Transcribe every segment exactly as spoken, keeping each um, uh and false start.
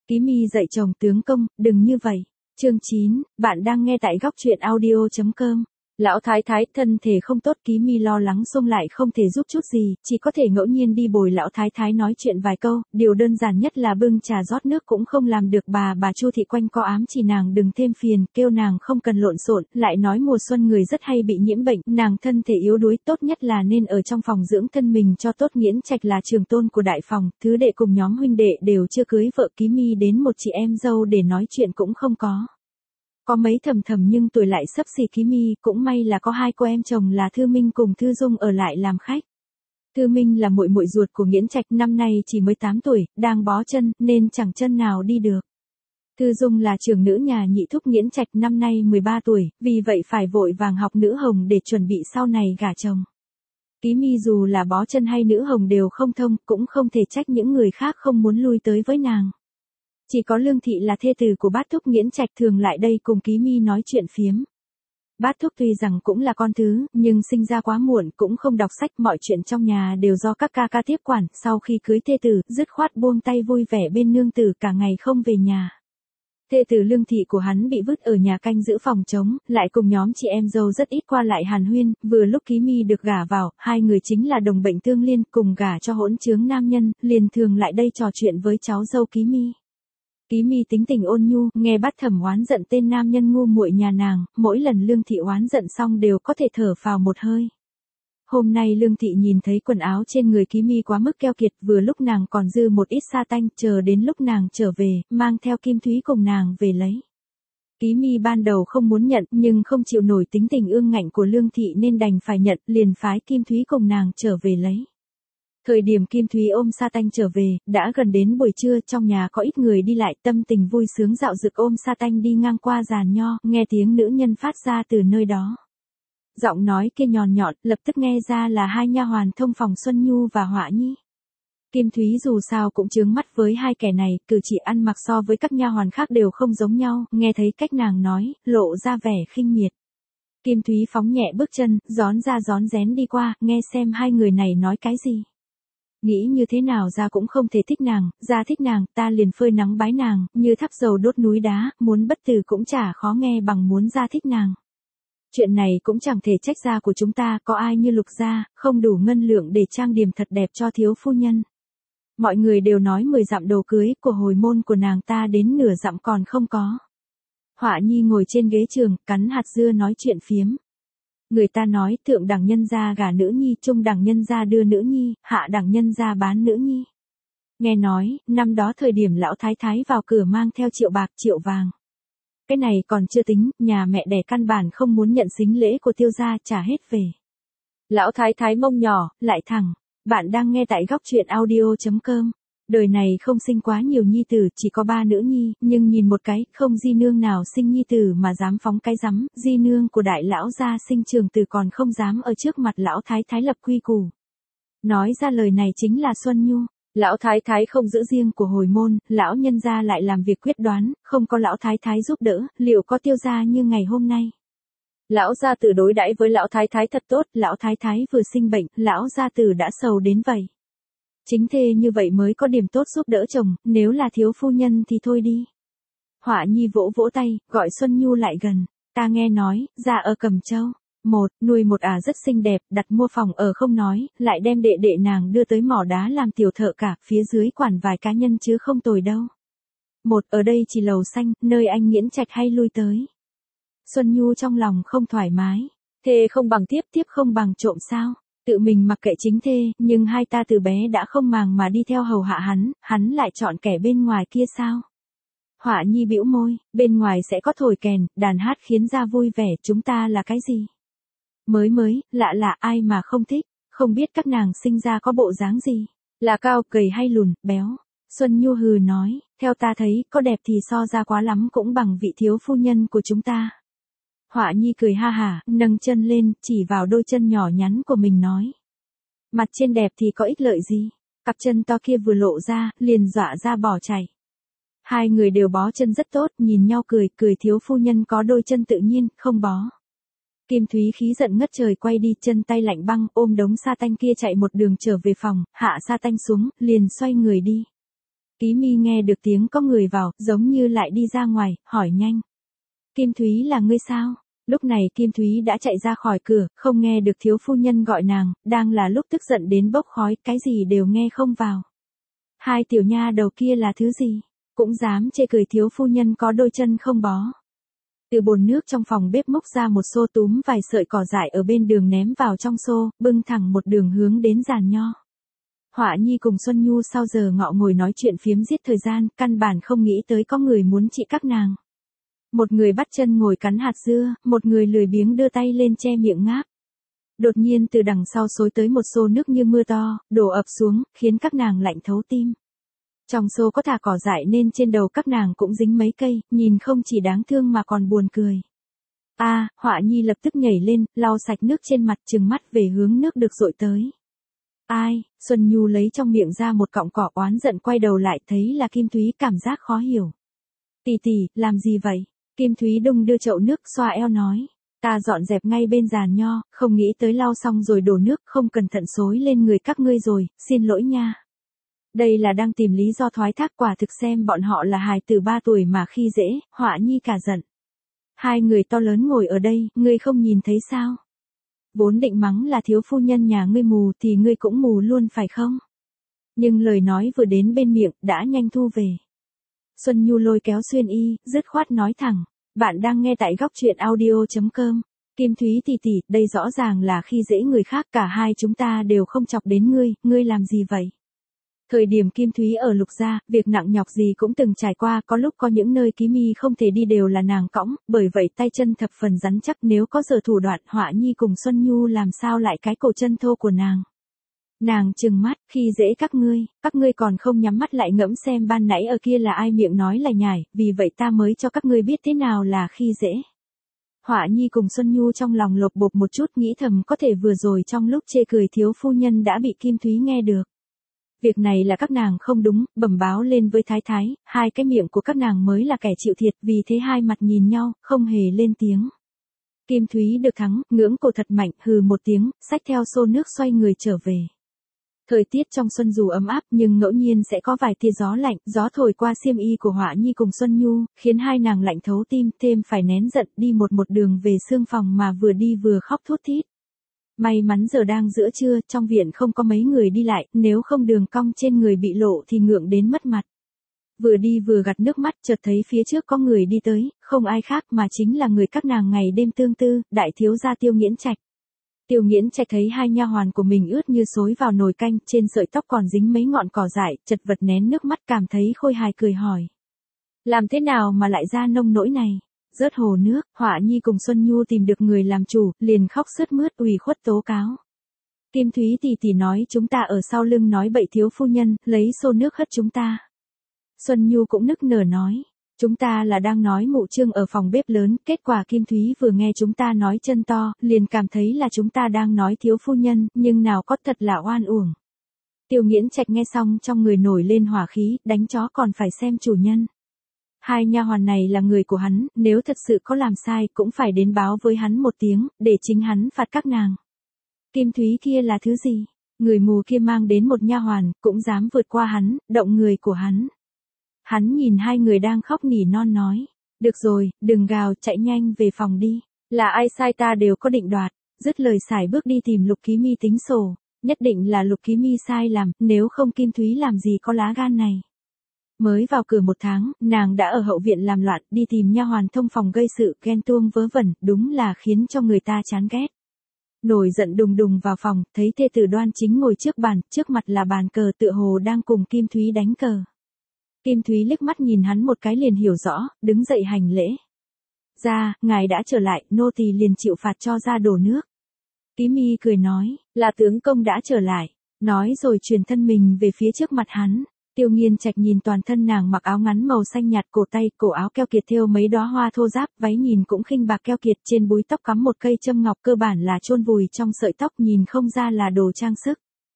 Ký Mi dạy chồng tướng công, đừng như vậy. Chương chín, bạn đang nghe tại góc truyện audio chấm com. Lão thái thái thân thể không tốt, Ký Mi lo lắng xông lại không thể giúp chút gì, chỉ có thể ngẫu nhiên đi bồi lão thái thái nói chuyện vài câu, điều đơn giản nhất là bưng trà rót nước cũng không làm được. Bà bà Chu thị quanh co ám chỉ nàng đừng thêm phiền, kêu nàng không cần lộn xộn, lại nói mùa xuân người rất hay bị nhiễm bệnh, nàng thân thể yếu đuối, tốt nhất là nên ở trong phòng dưỡng thân mình cho tốt. Nghiễn Trạch là trường tôn của đại phòng, thứ đệ cùng nhóm huynh đệ đều chưa cưới vợ, Ký Mi đến một chị em dâu để nói chuyện cũng không có. Có mấy thầm thầm nhưng tuổi lại xấp xỉ Ký Mi, cũng may là có hai cô em chồng là Thư Minh cùng Thư Dung ở lại làm khách. Thư Minh là muội muội ruột của Nghiễn Trạch, năm nay chỉ mới tám tuổi, đang bó chân nên chẳng chân nào đi được. Thư Dung là trưởng nữ nhà nhị thúc Nghiễn Trạch, năm nay mười ba tuổi, vì vậy phải vội vàng học nữ hồng để chuẩn bị sau này gả chồng. Ký Mi dù là bó chân hay nữ hồng đều không thông, cũng không thể trách những người khác không muốn lui tới với nàng. Chỉ có Lương Thị là thê tử của Bát Thúc Nghiễn Trạch thường lại đây cùng Ký Mi nói chuyện phiếm. Bát Thúc tuy rằng cũng là con thứ, nhưng sinh ra quá muộn, cũng không đọc sách, mọi chuyện trong nhà đều do các ca ca tiếp quản, sau khi cưới thê tử, dứt khoát buông tay vui vẻ bên nương tử, cả ngày không về nhà. Thê tử Lương Thị của hắn bị vứt ở nhà canh giữ phòng trống, lại cùng nhóm chị em dâu rất ít qua lại hàn huyên, vừa lúc Ký Mi được gả vào, hai người chính là đồng bệnh tương liên, cùng gả cho hỗn trướng nam nhân, liền thường lại đây trò chuyện với cháu dâu Ký Mi. Ký Mi tính tình ôn nhu, nghe Bát Thẩm oán giận tên nam nhân ngu muội nhà nàng, mỗi lần Lương Thị oán giận xong đều có thể thở phào một hơi. Hôm nay Lương Thị nhìn thấy quần áo trên người Ký Mi quá mức keo kiệt, vừa lúc nàng còn dư một ít sa tanh, chờ đến lúc nàng trở về, mang theo Kim Thúy cùng nàng về lấy. Ký Mi ban đầu không muốn nhận, nhưng không chịu nổi tính tình ương ngạnh của Lương Thị nên đành phải nhận, liền phái Kim Thúy cùng nàng trở về lấy. Thời điểm Kim Thúy ôm sa tanh trở về, đã gần đến buổi trưa, trong nhà có ít người đi lại, tâm tình vui sướng dạo dực ôm sa tanh đi ngang qua giàn nho, nghe tiếng nữ nhân phát ra từ nơi đó. Giọng nói kia nhọn nhọn, lập tức nghe ra là hai nha hoàn thông phòng Xuân Nhu và Họa Nhi. Kim Thúy dù sao cũng chướng mắt với hai kẻ này, cử chỉ ăn mặc so với các nha hoàn khác đều không giống nhau, nghe thấy cách nàng nói, lộ ra vẻ khinh miệt. Kim Thúy phóng nhẹ bước chân, rón ra rón rén đi qua, nghe xem hai người này nói cái gì. Nghĩ như thế nào ra cũng không thể thích nàng, ra thích nàng, ta liền phơi nắng bái nàng, như thắp dầu đốt núi đá, muốn bất tử cũng chả khó nghe bằng muốn ra thích nàng. Chuyện này cũng chẳng thể trách gia của chúng ta, có ai như Lục gia, không đủ ngân lượng để trang điểm thật đẹp cho thiếu phu nhân. Mọi người đều nói mười dặm đồ cưới của hồi môn của nàng ta đến nửa dặm còn không có. Họa Nhi ngồi trên ghế trường, cắn hạt dưa nói chuyện phiếm. Người ta nói thượng đẳng nhân gia gả nữ nhi, trung đẳng nhân gia đưa nữ nhi, hạ đẳng nhân gia bán nữ nhi. Nghe nói, năm đó thời điểm lão thái thái vào cửa mang theo triệu bạc triệu vàng. Cái này còn chưa tính, nhà mẹ đẻ căn bản không muốn nhận sính lễ của Tiêu gia, trả hết về. Lão thái thái mông nhỏ, lại thẳng. Bạn đang nghe tại góc truyện audio chấm com. Đời này không sinh quá nhiều nhi tử, chỉ có ba nữ nhi, nhưng nhìn một cái, không di nương nào sinh nhi tử mà dám phóng cái rắm, di nương của đại lão gia sinh trường tử còn không dám ở trước mặt lão thái thái lập quy củ. Nói ra lời này chính là Xuân Nhu. Lão thái thái không giữ riêng của hồi môn, lão nhân gia lại làm việc quyết đoán, không có lão thái thái giúp đỡ, liệu có Tiêu gia như ngày hôm nay. Lão gia tử đối đãi với lão thái thái thật tốt, lão thái thái vừa sinh bệnh, lão gia tử đã sầu đến vậy. Chính thê như vậy mới có điểm tốt giúp đỡ chồng, nếu là thiếu phu nhân thì thôi đi. Họa Nhi vỗ vỗ tay, gọi Xuân Nhu lại gần, ta nghe nói, gia ở Cẩm Châu. Một, nuôi một ả rất xinh đẹp, đặt mua phòng ở không nói, lại đem đệ đệ nàng đưa tới mỏ đá làm tiểu thợ cả, phía dưới quản vài cá nhân chứ không tồi đâu. Một, ở đây chỉ lầu xanh, nơi anh Nghiễn Trạch hay lui tới. Xuân Nhu trong lòng không thoải mái, thê không bằng tiếp, tiếp không bằng trộm sao? Tự mình mặc kệ chính thê, nhưng hai ta từ bé đã không màng mà đi theo hầu hạ hắn, hắn lại chọn kẻ bên ngoài kia sao? Họa Nhi bĩu môi, bên ngoài sẽ có thổi kèn, đàn hát khiến ra vui vẻ, chúng ta là cái gì? Mới mới, lạ lạ, ai mà không thích, không biết các nàng sinh ra có bộ dáng gì, là cao, gầy hay lùn, béo. Xuân Nhu hừ nói, theo ta thấy, có đẹp thì so ra quá lắm cũng bằng vị thiếu phu nhân của chúng ta. Họa Nhi cười ha hả, nâng chân lên, chỉ vào đôi chân nhỏ nhắn của mình nói. Mặt trên đẹp thì có ích lợi gì, cặp chân to kia vừa lộ ra, liền dọa ra bỏ chạy. Hai người đều bó chân rất tốt, nhìn nhau cười, cười thiếu phu nhân có đôi chân tự nhiên, không bó. Kim Thúy khí giận ngất trời quay đi, chân tay lạnh băng, ôm đống sa tanh kia chạy một đường trở về phòng, hạ sa tanh xuống, liền xoay người đi. Ký Mi nghe được tiếng có người vào, giống như lại đi ra ngoài, hỏi nhanh. Kim Thúy là ngươi sao? Lúc này Kim Thúy đã chạy ra khỏi cửa, không nghe được thiếu phu nhân gọi nàng, đang là lúc tức giận đến bốc khói, cái gì đều nghe không vào. Hai tiểu nha đầu kia là thứ gì? Cũng dám chê cười thiếu phu nhân có đôi chân không bó. Từ bồn nước trong phòng bếp múc ra một xô túm vài sợi cỏ dại ở bên đường ném vào trong xô, bưng thẳng một đường hướng đến giàn nho. Họa Nhi cùng Xuân Nhu sau giờ ngọ ngồi nói chuyện phiếm giết thời gian, căn bản không nghĩ tới có người muốn trị các nàng. Một người bắt chân ngồi cắn hạt dưa, một người lười biếng đưa tay lên che miệng ngáp. Đột nhiên từ đằng sau xối tới một xô nước như mưa to, đổ ập xuống, khiến các nàng lạnh thấu tim. Trong xô có thả cỏ dại nên trên đầu các nàng cũng dính mấy cây, nhìn không chỉ đáng thương mà còn buồn cười. A, à, Họa Nhi lập tức nhảy lên, lau sạch nước trên mặt, trừng mắt về hướng nước được dội tới. Ai? Xuân Nhu lấy trong miệng ra một cọng cỏ, oán giận quay đầu lại thấy là Kim Thúy, cảm giác khó hiểu. Tỷ tỷ, làm gì vậy? Kim Thúy đung đưa chậu nước xoa eo nói. Ta dọn dẹp ngay bên giàn nho, không nghĩ tới lau xong rồi đổ nước, không cẩn thận xối lên người các ngươi rồi, xin lỗi nha. Đây là đang tìm lý do thoái thác, quả thực xem bọn họ là hài tử ba tuổi mà khi dễ, Họa Nhi cả giận. Hai người to lớn ngồi ở đây, ngươi không nhìn thấy sao? Vốn định mắng là thiếu phu nhân nhà ngươi mù thì ngươi cũng mù luôn phải không? Nhưng lời nói vừa đến bên miệng, đã nhanh thu về. Xuân Nhu lôi kéo Xuyên Y, dứt khoát nói thẳng. Bạn đang nghe tại góc truyện audio chấm com. Kim Thúy tỷ tỷ, đây rõ ràng là khi dễ người khác, cả hai chúng ta đều không chọc đến ngươi, ngươi làm gì vậy? Thời điểm Kim Thúy ở Lục gia, việc nặng nhọc gì cũng từng trải qua, có lúc có những nơi Ký Mi không thể đi đều là nàng cõng, bởi vậy tay chân thập phần rắn chắc, nếu có giờ thủ đoạn, Họa Nhi cùng Xuân Nhu làm sao lại cái cổ chân thô của nàng. Nàng trừng mắt, khi dễ các ngươi, các ngươi còn không nhắm mắt lại ngẫm xem ban nãy ở kia là ai miệng nói là nhải, vì vậy ta mới cho các ngươi biết thế nào là khi dễ. Họa Nhi cùng Xuân Nhu trong lòng lột bột một chút, nghĩ thầm có thể vừa rồi trong lúc chê cười thiếu phu nhân đã bị Kim Thúy nghe được. Việc này là các nàng không đúng, bẩm báo lên với thái thái, hai cái miệng của các nàng mới là kẻ chịu thiệt, vì thế hai mặt nhìn nhau, không hề lên tiếng. Kim Thúy được thắng, ngưỡng cổ thật mạnh, hừ một tiếng, xách theo xô nước xoay người trở về. Thời tiết trong xuân dù ấm áp nhưng ngẫu nhiên sẽ có vài tia gió lạnh, gió thổi qua xiêm y của Họa Nhi cùng Xuân Nhu, khiến hai nàng lạnh thấu tim, thêm phải nén giận đi một một đường về sương phòng mà vừa đi vừa khóc thút thít. May mắn giờ đang giữa trưa, trong viện không có mấy người đi lại, nếu không đường cong trên người bị lộ thì ngượng đến mất mặt. Vừa đi vừa gạt nước mắt, chợt thấy phía trước có người đi tới, không ai khác mà chính là người các nàng ngày đêm tương tư, đại thiếu gia Tiêu Nghiễn Trạch. Tiêu Nghiễn Trạch thấy hai nha hoàn của mình ướt như xối vào nồi canh, trên sợi tóc còn dính mấy ngọn cỏ dại, chật vật nén nước mắt, cảm thấy khôi hài cười hỏi. Làm thế nào mà lại ra nông nỗi này? Rớt hồ nước, Họa Nhi cùng Xuân Nhu tìm được người làm chủ, liền khóc sướt mướt ủy khuất tố cáo. Kim Thúy tỷ tỷ nói chúng ta ở sau lưng nói bậy thiếu phu nhân, lấy xô nước hất chúng ta. Xuân Nhu cũng nức nở nói. Chúng ta là đang nói mụ Trương ở phòng bếp lớn, kết quả Kim Thúy vừa nghe chúng ta nói chân to, liền cảm thấy là chúng ta đang nói thiếu phu nhân, nhưng nào có, thật là oan uổng. Tiêu Nghiễn Trạch nghe xong trong người nổi lên hỏa khí, đánh chó còn phải xem chủ nhân. Hai nha hoàn này là người của hắn, nếu thật sự có làm sai cũng phải đến báo với hắn một tiếng, để chính hắn phạt các nàng. Kim Thúy kia là thứ gì? Người mù kia mang đến một nha hoàn, cũng dám vượt qua hắn, động người của hắn. Hắn nhìn hai người đang khóc nỉ non nói. Được rồi, đừng gào, chạy nhanh về phòng đi. Là ai sai ta đều có định đoạt. Dứt lời sải bước đi tìm Lục Ký Mi tính sổ. Nhất định là Lục Ký Mi sai làm, nếu không Kim Thúy làm gì có lá gan này. Mới vào cửa một tháng, nàng đã ở hậu viện làm loạn, đi tìm nha hoàn thông phòng gây sự, ghen tuông vớ vẩn, đúng là khiến cho người ta chán ghét. Nổi giận đùng đùng vào phòng, thấy thê tử Đoan Chính ngồi trước bàn, trước mặt là bàn cờ, tựa hồ đang cùng Kim Thúy đánh cờ. Kim Thúy liếc mắt nhìn hắn một cái liền hiểu rõ, đứng dậy hành lễ. Ra, ngài đã trở lại, nô tỳ liền chịu phạt cho ra đổ nước. Ký Mi cười nói, là tướng công đã trở lại, nói rồi truyền thân mình về phía trước mặt hắn. Tiêu Nghiên Trạch nhìn toàn thân nàng mặc áo ngắn màu xanh nhạt, cổ tay, cổ áo keo kiệt thêu mấy đóa hoa thô ráp, váy nhìn cũng khinh bạc keo kiệt, trên búi tóc cắm một cây châm ngọc, cơ bản là chôn vùi trong sợi tóc, nhìn không ra là đồ trang sức.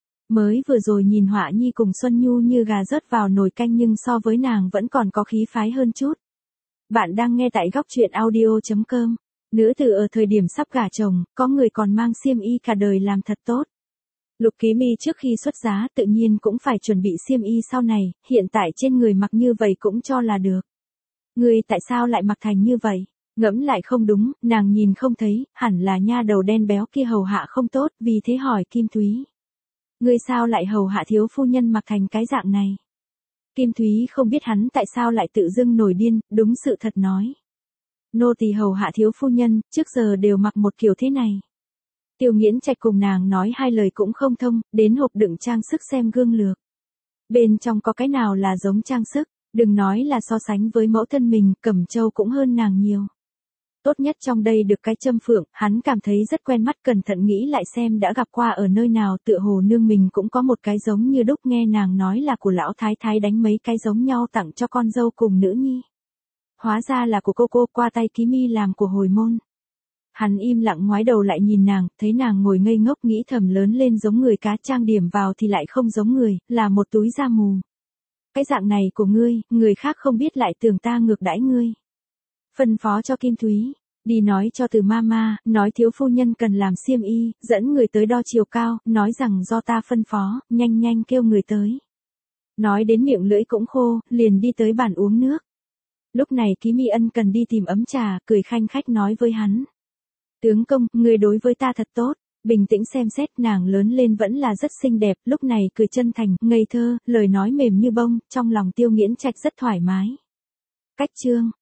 Mới vừa rồi nhìn Họa Nhi cùng Xuân Nhu như gà rớt vào nồi canh, nhưng so với nàng vẫn còn có khí phái hơn chút. Bạn đang nghe tại góc truyện audio chấm com. Nữ tử ở thời điểm sắp gả chồng, có người còn mang xiêm y cả đời làm thật tốt. Lục Ký Mi trước khi xuất giá tự nhiên cũng phải chuẩn bị xiêm y sau này, hiện tại trên người mặc như vậy cũng cho là được. Ngươi tại sao lại mặc thành như vậy? Ngẫm lại không đúng, nàng nhìn không thấy, hẳn là nha đầu đen béo kia hầu hạ không tốt, vì thế hỏi Kim Thúy. Ngươi sao lại hầu hạ thiếu phu nhân mặc thành cái dạng này? Kim Thúy không biết hắn tại sao lại tự dưng nổi điên, đúng sự thật nói. Nô tỳ hầu hạ thiếu phu nhân, trước giờ đều mặc một kiểu thế này. Tiêu Nghiễn Trạch cùng nàng nói hai lời cũng không thông, đến hộp đựng trang sức xem gương lược. Bên trong có cái nào là giống trang sức, đừng nói là so sánh với mẫu thân mình, Cẩm Châu cũng hơn nàng nhiều. Tốt nhất trong đây được cái châm phượng, hắn cảm thấy rất quen mắt, cẩn thận nghĩ lại xem đã gặp qua ở nơi nào, tựa hồ nương mình cũng có một cái giống như đúc, nghe nàng nói là của lão thái thái đánh mấy cái giống nhau tặng cho con dâu cùng nữ nhi. Hóa ra là của cô cô qua tay Ký Mi làm của hồi môn. Hắn im lặng ngoái đầu lại nhìn nàng, thấy nàng ngồi ngây ngốc nghĩ thầm lớn lên giống người cá, trang điểm vào thì lại không giống người, là một túi da mù. Cái dạng này của ngươi, người khác không biết lại tưởng ta ngược đãi ngươi. Phân phó cho Kim Thúy, đi nói cho Từ Mama, nói thiếu phu nhân cần làm xiêm y, dẫn người tới đo chiều cao, nói rằng do ta phân phó, nhanh nhanh kêu người tới. Nói đến miệng lưỡi cũng khô, liền đi tới bàn uống nước. Lúc này Ký Mi ân cần đi tìm ấm trà, cười khanh khách nói với hắn. Tướng công, người đối với ta thật tốt. Bình tĩnh xem xét, nàng lớn lên vẫn là rất xinh đẹp, lúc này cười chân thành, ngây thơ, lời nói mềm như bông, trong lòng Tiêu Nghiễn Trạch rất thoải mái. Cách chương